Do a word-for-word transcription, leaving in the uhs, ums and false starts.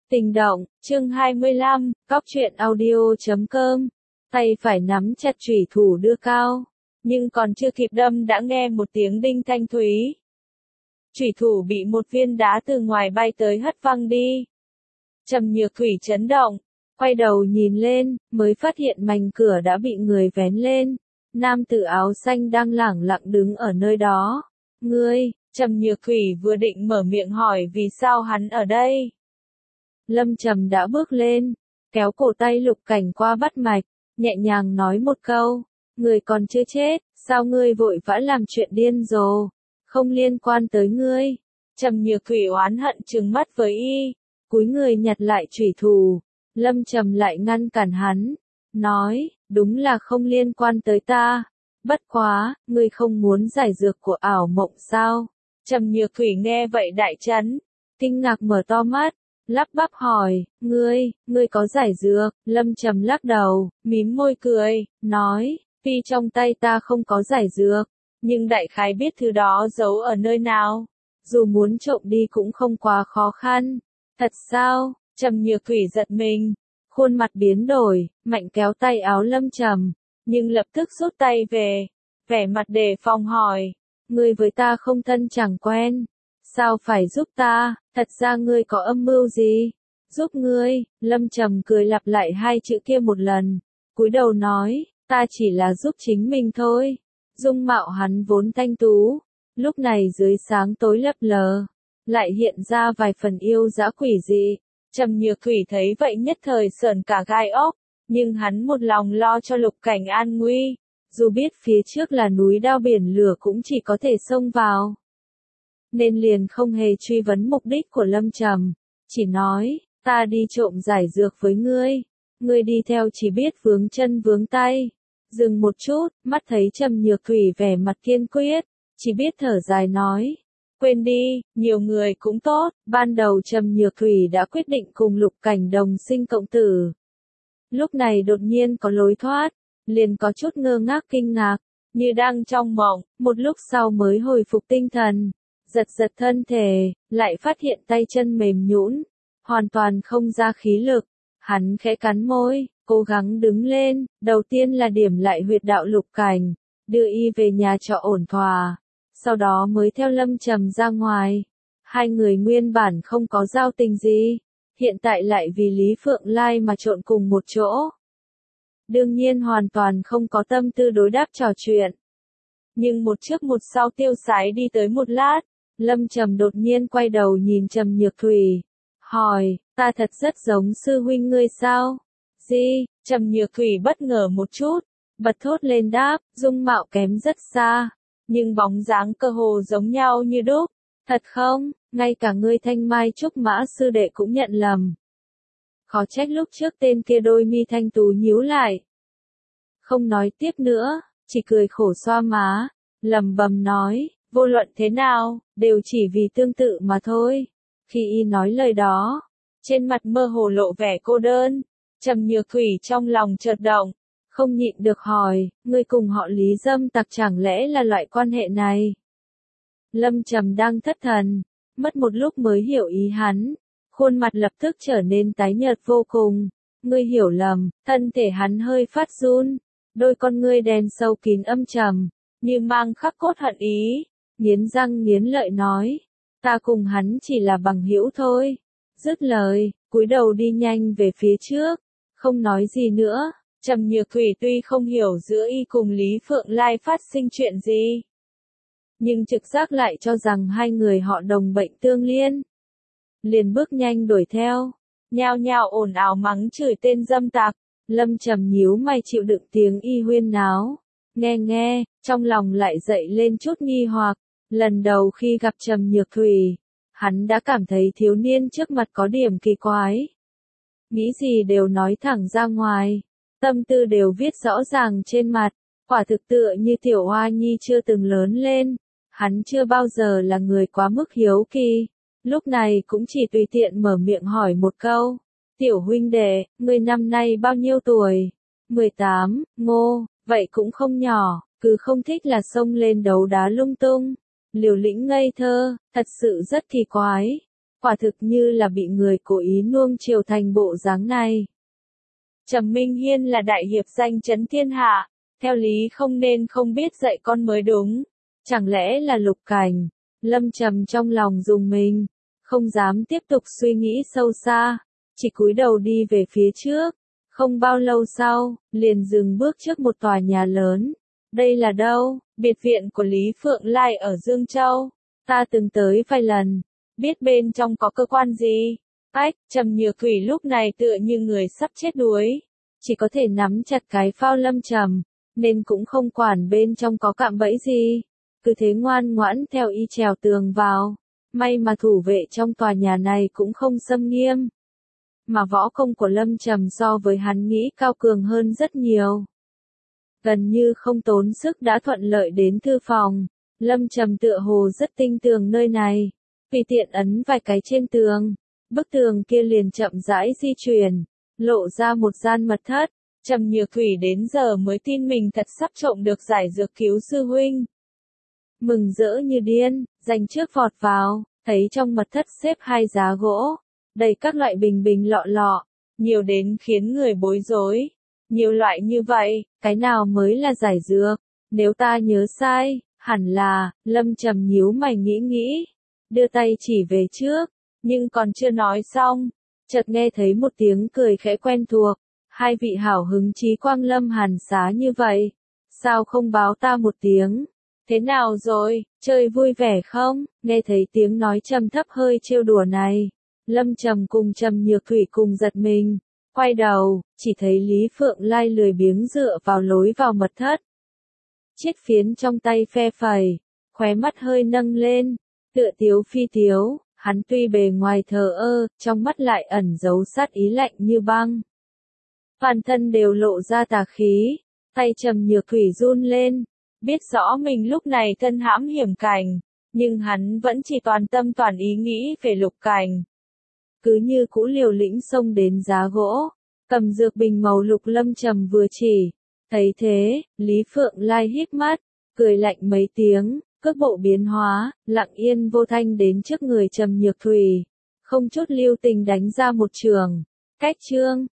Tình động, chương hai mươi lăm, cóc truyện audio chấm com. Tay phải nắm chặt chủy thủ đưa cao, nhưng còn chưa kịp đâm đã nghe một tiếng đinh thanh thúy. Chủy thủ bị một viên đá từ ngoài bay tới hất văng đi. Trầm Nhược Thủy chấn động, quay đầu nhìn lên, mới phát hiện mảnh cửa đã bị người vén lên. Nam tử áo xanh đang lẳng lặng đứng ở nơi đó. Ngươi, Trầm Nhược Thủy vừa định mở miệng hỏi vì sao hắn ở đây. Lâm Trầm đã bước lên, kéo cổ tay Lục Cảnh qua bắt mạch, nhẹ nhàng nói một câu, người còn chưa chết, sao ngươi vội vã làm chuyện điên rồ, không liên quan tới ngươi. Trầm Nhược Thủy oán hận trừng mắt với y, cúi người nhặt lại chủy thủ. Lâm Trầm lại ngăn cản hắn, nói, đúng là không liên quan tới ta, bất quá, ngươi không muốn giải dược của ảo mộng sao? Trầm Nhược Thủy nghe vậy đại chấn, kinh ngạc mở to mắt, lắp bắp hỏi, ngươi, ngươi có giải dược? Lâm Trầm lắc đầu, mím môi cười, nói, tuy trong tay ta không có giải dược, nhưng đại khái biết thứ đó giấu ở nơi nào, dù muốn trộm đi cũng không quá khó khăn. Thật sao? Trầm Nhược Thủy giật mình, khuôn mặt biến đổi, mạnh kéo tay áo Lâm Trầm, nhưng lập tức rút tay về, vẻ mặt đề phòng hỏi, ngươi với ta không thân chẳng quen, sao phải giúp ta, thật ra ngươi có âm mưu gì? Giúp ngươi? Lâm Trầm cười lặp lại hai chữ kia một lần, cúi đầu nói, ta chỉ là giúp chính mình thôi. Dung mạo hắn vốn thanh tú, lúc này dưới sáng tối lấp lờ, lại hiện ra vài phần yêu dã quỷ dị. Trầm Nhược Thủy thấy vậy nhất thời sởn cả gai ốc, nhưng hắn một lòng lo cho Lục Cảnh an nguy, dù biết phía trước là núi đao biển lửa cũng chỉ có thể xông vào, nên liền không hề truy vấn mục đích của Lâm Trầm, chỉ nói, ta đi trộm giải dược với ngươi, ngươi đi theo chỉ biết vướng chân vướng tay. Dừng một chút, mắt thấy Trầm Nhược Thủy vẻ mặt kiên quyết, chỉ biết thở dài nói, quên đi, nhiều người cũng tốt. Ban đầu Trầm Nhược Thủy đã quyết định cùng Lục Cảnh đồng sinh cộng tử. Lúc này đột nhiên có lối thoát, liền có chút ngơ ngác kinh ngạc, như đang trong mộng, một lúc sau mới hồi phục tinh thần, giật giật thân thể, lại phát hiện tay chân mềm nhũn, hoàn toàn không ra khí lực. Hắn khẽ cắn môi, cố gắng đứng lên, đầu tiên là điểm lại huyệt đạo Lục Cảnh, đưa y về nhà trọ ổn thỏa, sau đó mới theo Lâm Trầm ra ngoài. Hai người nguyên bản không có giao tình gì, hiện tại lại vì Lý Phượng Lai mà trộn cùng một chỗ. Đương nhiên hoàn toàn không có tâm tư đối đáp trò chuyện. Nhưng một trước một sau tiêu sái đi tới một lát, Lâm Trầm đột nhiên quay đầu nhìn Trầm Nhược Thủy, hỏi, ta thật rất giống sư huynh ngươi sao? Gì? Trầm Nhược Thủy bất ngờ một chút, bật thốt lên đáp, dung mạo kém rất xa, nhưng bóng dáng cơ hồ giống nhau như đúc. Thật không? Ngay cả ngươi Thanh Mai Trúc Mã sư đệ cũng nhận lầm. Khó trách lúc trước tên kia đôi mi thanh tú nhíu lại. Không nói tiếp nữa, chỉ cười khổ xoa má, lẩm bẩm nói, vô luận thế nào, đều chỉ vì tương tự mà thôi. Khi y nói lời đó, trên mặt mơ hồ lộ vẻ cô đơn. Trầm Nhược Thủy trong lòng chợt động, không nhịn được hỏi, ngươi cùng họ Lý dâm tặc chẳng lẽ là loại quan hệ này? Lâm Trầm đang thất thần, mất một lúc mới hiểu ý hắn, khuôn mặt lập tức trở nên tái nhợt vô cùng. Ngươi hiểu lầm. Thân thể hắn hơi phát run, đôi con ngươi đen sâu kín âm trầm, như mang khắc cốt hận ý, nghiến răng nghiến lợi nói, ta cùng hắn chỉ là bằng hữu thôi. Dứt lời, cúi đầu đi nhanh về phía trước, không nói gì nữa. Trầm Nhược Thủy tuy không hiểu giữa y cùng Lý Phượng Lai phát sinh chuyện gì, nhưng trực giác lại cho rằng hai người họ đồng bệnh tương liên. Liền bước nhanh đuổi theo, nhao nhao ồn ào mắng chửi tên dâm tặc. Lâm Trầm nhíu mày chịu đựng tiếng y huyên náo, nghe nghe, trong lòng lại dậy lên chút nghi hoặc. Lần đầu khi gặp Trầm Nhược Thủy, hắn đã cảm thấy thiếu niên trước mặt có điểm kỳ quái. Nghĩ gì đều nói thẳng ra ngoài, tâm tư đều viết rõ ràng trên mặt, quả thực tựa như tiểu hoa nhi chưa từng lớn lên. Hắn chưa bao giờ là người quá mức hiếu kỳ, lúc này cũng chỉ tùy tiện mở miệng hỏi một câu, tiểu huynh đệ, ngươi năm nay bao nhiêu tuổi? mười tám, ngô, vậy cũng không nhỏ, cứ không thích là xông lên đấu đá lung tung, liều lĩnh ngây thơ, thật sự rất kỳ quái. quả thực như là bị người cố ý nuông chiều thành bộ dáng này. Trầm Minh Hiên là đại hiệp danh chấn thiên hạ, theo lý không nên không biết dạy con mới đúng. Chẳng lẽ là Lục Cảnh? Lâm Trầm trong lòng rùng mình, không dám tiếp tục suy nghĩ sâu xa, chỉ cúi đầu đi về phía trước. Không bao lâu sau, liền dừng bước trước một tòa nhà lớn. Đây là đâu? Biệt viện của Lý Phượng Lai ở Dương Châu. Ta từng tới vài lần, biết bên trong có cơ quan gì. Ách, Trầm Nhược Thủy lúc này tựa như người sắp chết đuối, chỉ có thể nắm chặt cái phao Lâm Trầm, nên cũng không quản bên trong có cạm bẫy gì. Cứ thế ngoan ngoãn theo y trèo tường vào. May mà thủ vệ trong tòa nhà này cũng không xâm nghiêm. Mà võ công của Lâm Trầm so với hắn nghĩ cao cường hơn rất nhiều. Gần như không tốn sức đã thuận lợi đến thư phòng. Lâm Trầm tựa hồ rất tinh tường nơi này. Tùy tiện ấn vài cái trên tường, bức tường kia liền chậm rãi di chuyển, lộ ra một gian mật thất. Trầm Nhược Thủy đến giờ mới tin mình thật sắp trộm được giải dược cứu sư huynh. Mừng rỡ như điên, giành trước vọt vào, thấy trong mật thất xếp hai giá gỗ, đầy các loại bình bình lọ lọ, nhiều đến khiến người bối rối. Nhiều loại như vậy, cái nào mới là giải dược? Nếu ta nhớ sai, hẳn là, Lâm Trầm nhíu mày nghĩ nghĩ, đưa tay chỉ về trước, nhưng còn chưa nói xong, chợt nghe thấy một tiếng cười khẽ quen thuộc. Hai vị hảo hứng chí quang lâm hàn xá như vậy, sao không báo ta một tiếng? Thế nào rồi, chơi vui vẻ không? Nghe thấy tiếng nói trầm thấp hơi trêu đùa này, Lâm Trầm cùng Trầm Nhược Thủy cùng giật mình, quay đầu, chỉ thấy Lý Phượng Lai lười biếng dựa vào lối vào mật thất. Chiếc phiến trong tay phe phẩy, khóe mắt hơi nâng lên, tựa tiếu phi tiếu, hắn tuy bề ngoài thờ ơ, trong mắt lại ẩn giấu sát ý lạnh như băng. Toàn thân đều lộ ra tà khí, tay Trầm Nhược Thủy run lên, biết rõ mình lúc này thân hãm hiểm cảnh, nhưng hắn vẫn chỉ toàn tâm toàn ý nghĩ về Lục Cảnh. Cứ như cũ liều lĩnh xông đến giá gỗ, cầm dược bình màu lục Lâm Trầm vừa chỉ. Thấy thế, Lý Phượng Lai híp mắt, cười lạnh mấy tiếng, cước bộ biến hóa, lặng yên vô thanh đến trước người Trầm Nhược Thủy, không chút lưu tình đánh ra một trường. Cách chương